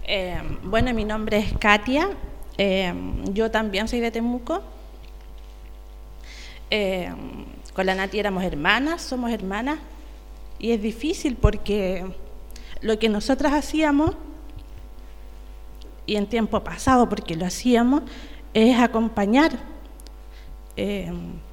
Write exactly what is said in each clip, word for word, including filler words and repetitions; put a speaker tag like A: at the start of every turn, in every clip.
A: Eh, bueno, mi nombre es Katia, eh, yo también soy de Temuco. Eh, con la Nati éramos hermanas, somos hermanas, y es difícil porque lo que nosotras hacíamos, y en tiempo pasado porque lo hacíamos, es acompañar, eh,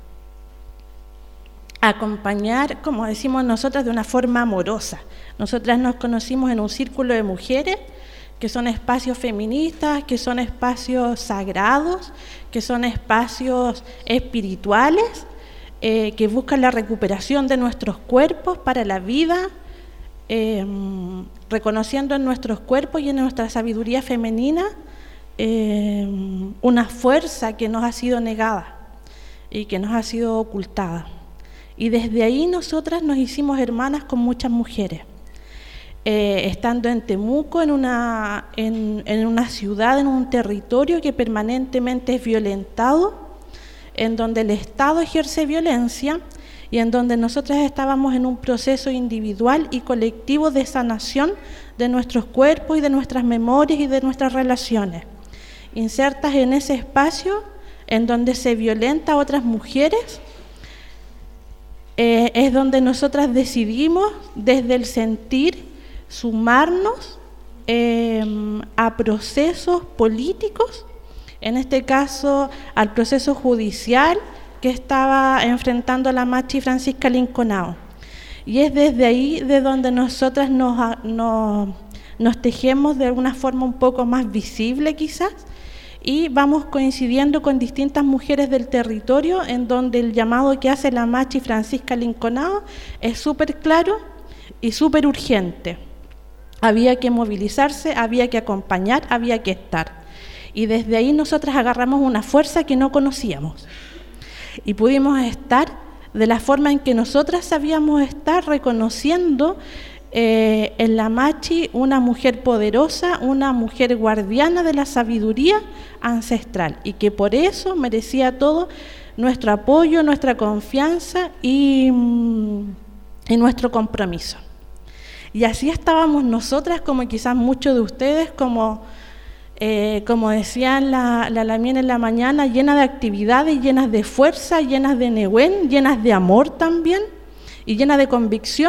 A: acompañar, como decimos nosotras, de una forma amorosa. Nosotras nos conocimos en un círculo de mujeres, que son espacios feministas, que son espacios sagrados, que son espacios espirituales, eh, que buscan la recuperación de nuestros cuerpos para la vida, eh, reconociendo en nuestros cuerpos y en nuestra sabiduría femenina eh, una fuerza que nos ha sido negada y que nos ha sido ocultada. Y desde ahí nosotras nos hicimos hermanas con muchas mujeres. Eh, estando en Temuco, en una, en, en una ciudad, en un territorio que permanentemente es violentado, en donde el Estado ejerce violencia y en donde nosotras estábamos en un proceso individual y colectivo de sanación de nuestros cuerpos y de nuestras memorias y de nuestras relaciones, insertas en ese espacio en donde se violenta a otras mujeres. Eh, es donde nosotras decidimos desde el sentir sumarnos eh, a procesos políticos, en este caso al proceso judicial que estaba enfrentando la Machi Francisca Linconao. Y es desde ahí de donde nosotras nos, nos, nos tejemos de alguna forma un poco más visible quizás, y vamos coincidiendo con distintas mujeres del territorio, en donde el llamado que hace la Machi Francisca Linconao es súper claro y súper urgente. Había que movilizarse, había que acompañar, había que estar. Y desde ahí nosotras agarramos una fuerza que no conocíamos. Y pudimos estar de la forma en que nosotras sabíamos estar, reconociendo eh, en la Machi una mujer poderosa, una mujer guardiana de la sabiduría ancestral, y que por eso merecía todo nuestro apoyo, nuestra confianza y, y nuestro compromiso. Y así estábamos nosotras, como quizás muchos de ustedes, como, eh, como decían la, la Lamien en la mañana, llenas de actividades, llenas de fuerza, llenas de nehuén, llenas de amor también, y llenas de convicción,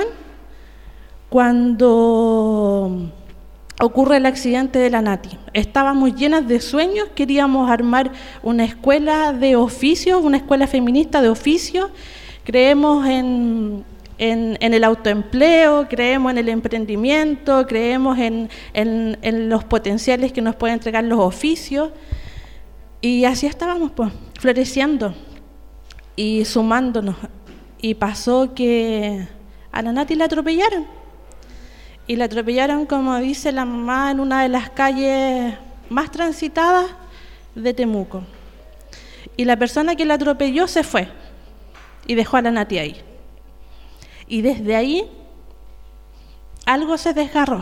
A: cuando ocurre el accidente de la Nati. Estábamos llenas de sueños, queríamos armar una escuela de oficios, una escuela feminista de oficios, creemos en... En, en el autoempleo, creemos en el emprendimiento, creemos en, en, en los potenciales que nos pueden entregar los oficios, y así estábamos pues, floreciendo y sumándonos. Y pasó que a la Nati la atropellaron, y la atropellaron, como dice la mamá, en una de las calles más transitadas de Temuco, y la persona que la atropelló se fue y dejó a la Nati ahí. Y desde ahí algo se desgarró.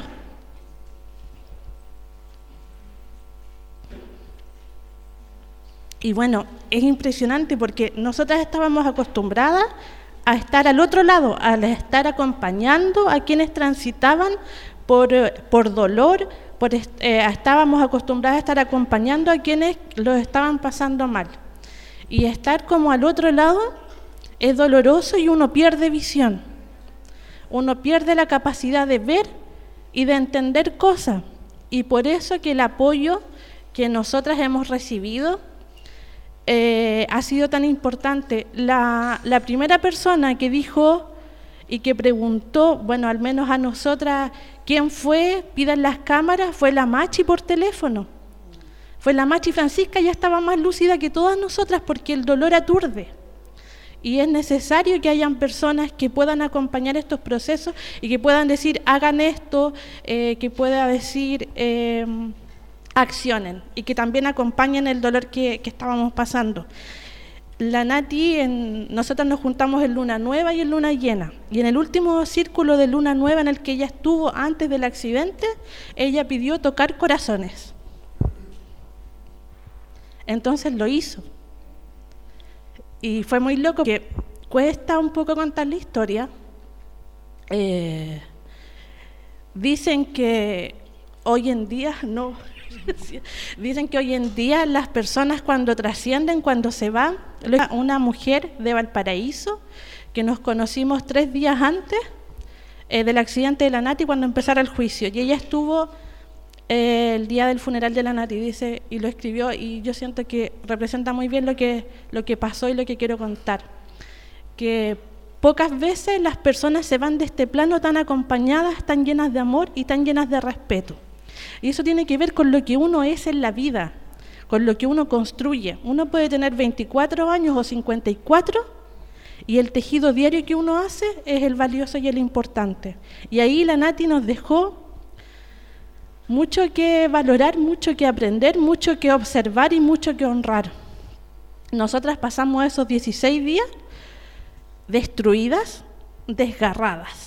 A: Y bueno, es impresionante porque nosotras estábamos acostumbradas a estar al otro lado, a estar acompañando a quienes transitaban por, por dolor, por, eh, estábamos acostumbradas a estar acompañando a quienes lo estaban pasando mal. Y estar como al otro lado es doloroso y uno pierde visión. Uno pierde la capacidad de ver y de entender cosas, y por eso que el apoyo que nosotras hemos recibido eh, ha sido tan importante. La, la primera persona que dijo y que preguntó, bueno, al menos a nosotras, ¿quién fue? Pidan las cámaras, fue la Machi por teléfono. Fue la Machi Francisca, ya estaba más lúcida que todas nosotras porque el dolor aturde. Y es necesario que hayan personas que puedan acompañar estos procesos y que puedan decir, hagan esto, eh, que pueda decir, eh, accionen, y que también acompañen el dolor que, que estábamos pasando. La Nati, en, nosotros nos juntamos en Luna Nueva y en Luna Llena, y en el último círculo de Luna Nueva en el que ella estuvo antes del accidente, ella pidió tocar corazones. Entonces lo hizo. Y fue muy loco, que cuesta un poco contar la historia. Eh, dicen que hoy en día no. Dicen que hoy en día las personas cuando trascienden, cuando se van, una mujer de Valparaíso, que nos conocimos tres días antes eh, del accidente de la Nati cuando empezara el juicio, y ella estuvo eh, el día del funeral de la Nati, dice, y lo escribió, y yo siento que representa muy bien lo que, lo que pasó y lo que quiero contar, que pocas veces las personas se van de este plano tan acompañadas, tan llenas de amor y tan llenas de respeto. Y eso tiene que ver con lo que uno es en la vida, con lo que uno construye. Uno puede tener veinticuatro años o cincuenta y cuatro y el tejido diario que uno hace es el valioso y el importante. Y ahí la Nati nos dejó mucho que valorar, mucho que aprender, mucho que observar y mucho que honrar. Nosotras pasamos esos dieciséis días destruidas, desgarradas.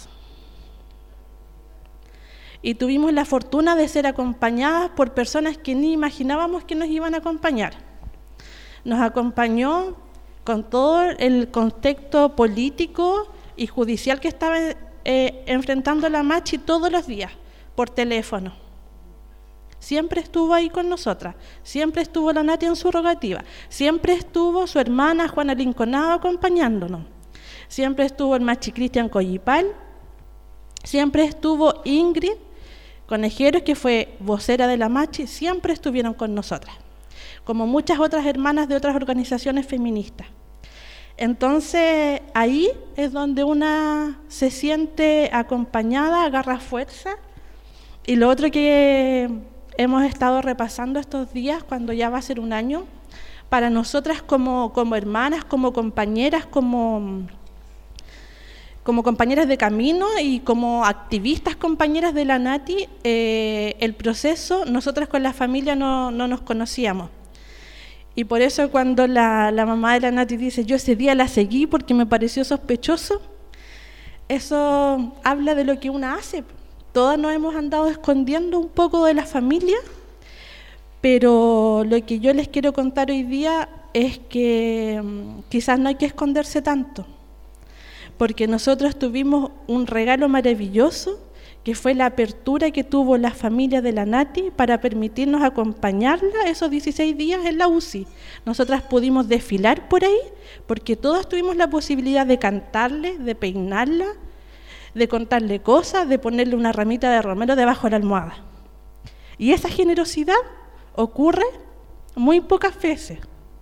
A: Y tuvimos la fortuna de ser acompañadas por personas que ni imaginábamos que nos iban a acompañar. Nos acompañó con todo el contexto político y judicial que estaba eh, enfrentando la Machi todos los días, por teléfono. Siempre estuvo ahí con nosotras, siempre estuvo la Nati en su rogativa, siempre estuvo su hermana Juana Linconado acompañándonos, siempre estuvo el Machi Cristian Collipal, siempre estuvo Ingrid Conejeros, que fue vocera de la Machi, siempre estuvieron con nosotras, como muchas otras hermanas de otras organizaciones feministas. Entonces, ahí es donde una se siente acompañada, agarra fuerza. Y lo otro que hemos estado repasando estos días, cuando ya va a ser un año, para nosotras como, como hermanas, como compañeras, como... como compañeras de camino y como activistas compañeras de la Nati, eh, el proceso, nosotras con la familia no, no nos conocíamos. Y por eso cuando la, la mamá de la Nati dice, yo ese día la seguí porque me pareció sospechoso, eso habla de lo que una hace. Todas nos hemos andado escondiendo un poco de la familia, pero lo que yo les quiero contar hoy día es que um, quizás no hay que esconderse tanto, porque nosotros tuvimos un regalo maravilloso, que fue la apertura que tuvo la familia de la Nati para permitirnos acompañarla esos dieciséis días en la U C I. Nosotras pudimos desfilar por ahí, porque todas tuvimos la posibilidad de cantarle, de peinarla, de contarle cosas, de ponerle una ramita de romero debajo de la almohada. Y esa generosidad ocurre muy pocas veces.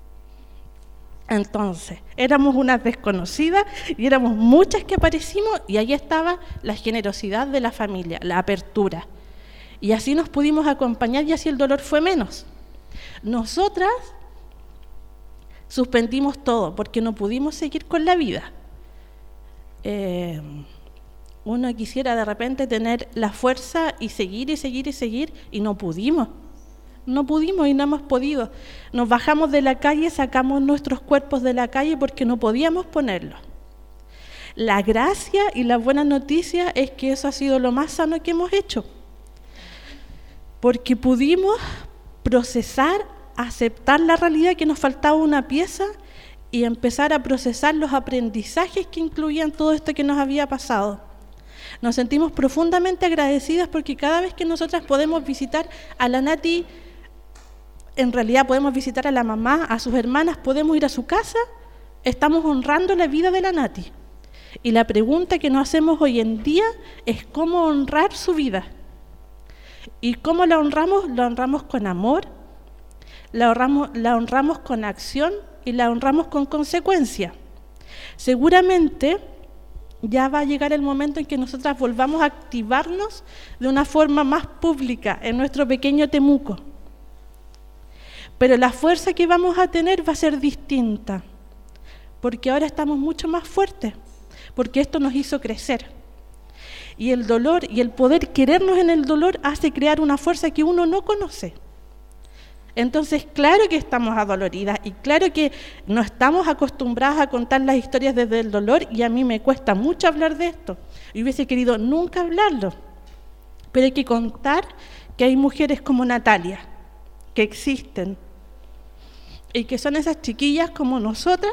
A: Entonces, éramos unas desconocidas y éramos muchas que aparecimos, y ahí estaba la generosidad de la familia, la apertura. Y así nos pudimos acompañar y así el dolor fue menos. Nosotras suspendimos todo porque no pudimos seguir con la vida. Eh, uno quisiera de repente tener la fuerza y seguir y seguir y seguir, y no pudimos. No pudimos y no hemos podido. Nos bajamos de la calle, sacamos nuestros cuerpos de la calle porque no podíamos ponerlos. La gracia y la buena noticia es que eso ha sido lo más sano que hemos hecho, porque pudimos procesar, aceptar la realidad, que nos faltaba una pieza, y empezar a procesar los aprendizajes que incluían todo esto que nos había pasado. Nos sentimos profundamente agradecidas porque cada vez que nosotras podemos visitar a la Nati, en realidad podemos visitar a la mamá, a sus hermanas, podemos ir a su casa, estamos honrando la vida de la Nati. Y la pregunta que nos hacemos hoy en día es cómo honrar su vida. ¿Y cómo la honramos? La honramos con amor, la honramos, la honramos con acción y la honramos con consecuencia. Seguramente ya va a llegar el momento en que nosotras volvamos a activarnos de una forma más pública en nuestro pequeño Temuco. Pero la fuerza que vamos a tener va a ser distinta, porque ahora estamos mucho más fuertes, porque esto nos hizo crecer. Y el dolor y el poder querernos en el dolor hace crear una fuerza que uno no conoce. Entonces, claro que estamos adoloridas y claro que no estamos acostumbradas a contar las historias desde el dolor, y a mí me cuesta mucho hablar de esto. Yo hubiese querido nunca hablarlo, pero hay que contar que hay mujeres como Natalia, que existen, y que son esas chiquillas como nosotras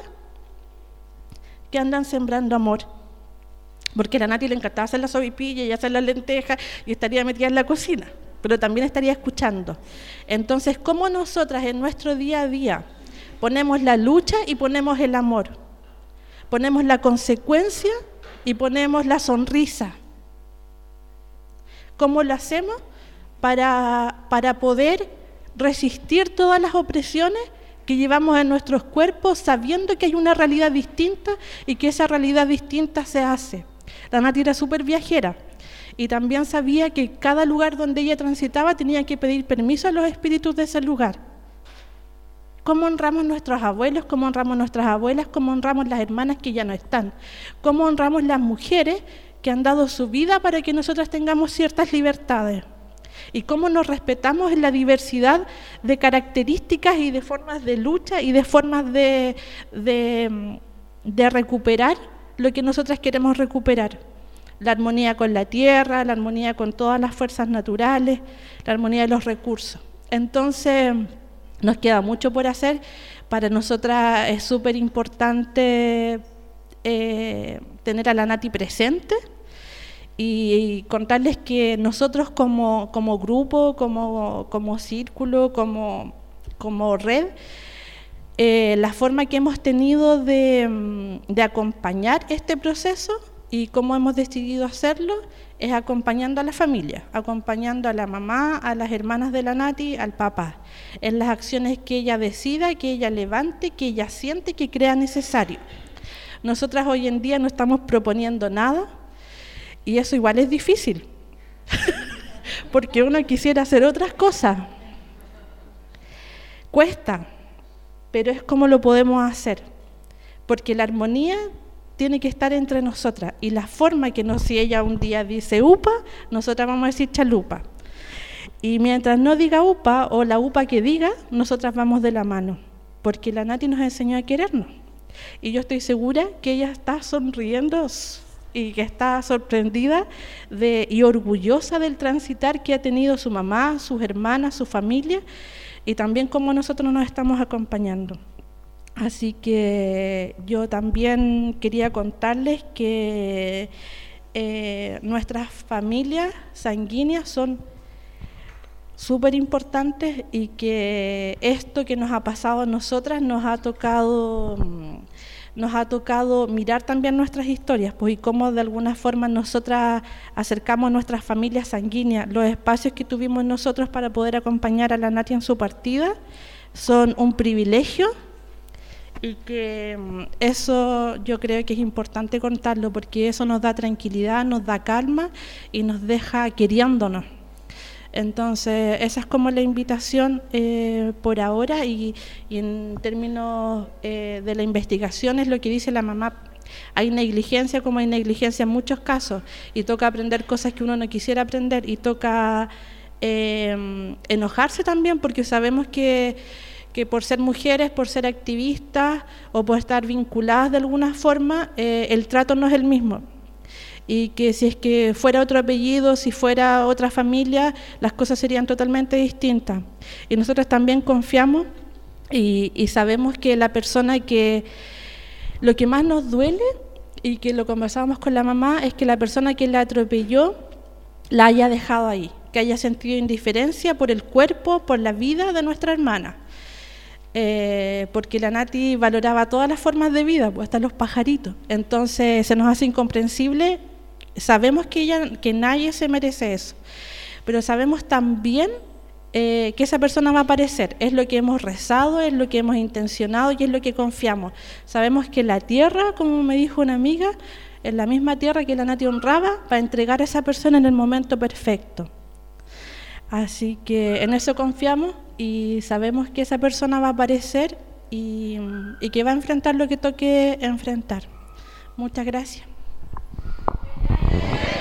A: que andan sembrando amor. Porque a la Nati le encantaba hacer la sopaipilla y hacer las lentejas y estaría metida en la cocina. pero también estaría escuchando. Entonces, ¿cómo nosotras en nuestro día a día ponemos la lucha y ponemos el amor? Ponemos la consecuencia y ponemos la sonrisa. ¿Cómo lo hacemos? Para, para poder resistir todas las opresiones que llevamos en nuestros cuerpos, sabiendo que hay una realidad distinta y que esa realidad distinta se hace. La Nati era súper viajera y también sabía que cada lugar donde ella transitaba tenía que pedir permiso a los espíritus de ese lugar. ¿Cómo honramos nuestros abuelos? ¿Cómo honramos nuestras abuelas? ¿Cómo honramos las hermanas que ya no están? ¿Cómo honramos las mujeres que han dado su vida para que nosotras tengamos ciertas libertades? Y cómo nos respetamos en la diversidad de características y de formas de lucha y de formas de, de, de recuperar lo que nosotras queremos recuperar. La armonía con la tierra, la armonía con todas las fuerzas naturales, la armonía de los recursos. Entonces, nos queda mucho por hacer. Para nosotras es súper importante eh, tener a la Nati presente y contarles que nosotros como, como grupo, como, como círculo, como, como red, eh, la forma que hemos tenido de, de acompañar este proceso y cómo hemos decidido hacerlo es acompañando a la familia, acompañando a la mamá, a las hermanas de la Nati, al papá, en las acciones que ella decida, que ella levante, que ella siente, que crea necesario. Nosotras hoy en día no estamos proponiendo nada, y eso igual es difícil, porque uno quisiera hacer otras cosas. Cuesta, pero es como lo podemos hacer, porque la armonía tiene que estar entre nosotras, y la forma que no, si ella un día dice upa, nosotras vamos a decir chalupa. Y mientras no diga upa, o la upa que diga, nosotras vamos de la mano, porque la Nati nos enseñó a querernos. Y yo estoy segura que ella está sonriendo y que está sorprendida de, y orgullosa del transitar que ha tenido su mamá, sus hermanas, su familia, y también cómo nosotros nos estamos acompañando. Así que yo también quería contarles que eh, nuestras familias sanguíneas son súper importantes y que esto que nos ha pasado a nosotras nos ha tocado... nos ha tocado mirar también nuestras historias, pues, y cómo de alguna forma nosotras acercamos a nuestras familias sanguíneas. Los espacios que tuvimos nosotros para poder acompañar a la Nati en su partida son un privilegio, y que eso yo creo que es importante contarlo, porque eso nos da tranquilidad, nos da calma y nos deja queriéndonos. Entonces, esa es como la invitación eh, por ahora, y, y en términos eh, de la investigación es lo que dice la mamá. Hay negligencia como hay negligencia en muchos casos, y toca aprender cosas que uno no quisiera aprender, y toca eh, enojarse también, porque sabemos que, que por ser mujeres, por ser activistas o por estar vinculadas de alguna forma, eh, el trato no es el mismo. Y que si es que fuera otro apellido, si fuera otra familia, las cosas serían totalmente distintas. Y nosotros también confiamos y, y sabemos que la persona que lo que más nos duele, y que lo conversábamos con la mamá, es que la persona que la atropelló la haya dejado ahí, que haya sentido indiferencia por el cuerpo, por la vida de nuestra hermana. Eh, porque la Nati valoraba todas las formas de vida, pues hasta los pajaritos. Entonces se nos hace incomprensible. Sabemos que ella, que nadie se merece eso, pero sabemos también eh, que esa persona va a aparecer. Es lo que hemos rezado, es lo que hemos intencionado y es lo que confiamos. Sabemos que la tierra, como me dijo una amiga, es la misma tierra que la Nati honraba para entregar a esa persona en el momento perfecto. Así que en eso confiamos y sabemos que esa persona va a aparecer y, y que va a enfrentar lo que toque enfrentar. Muchas gracias.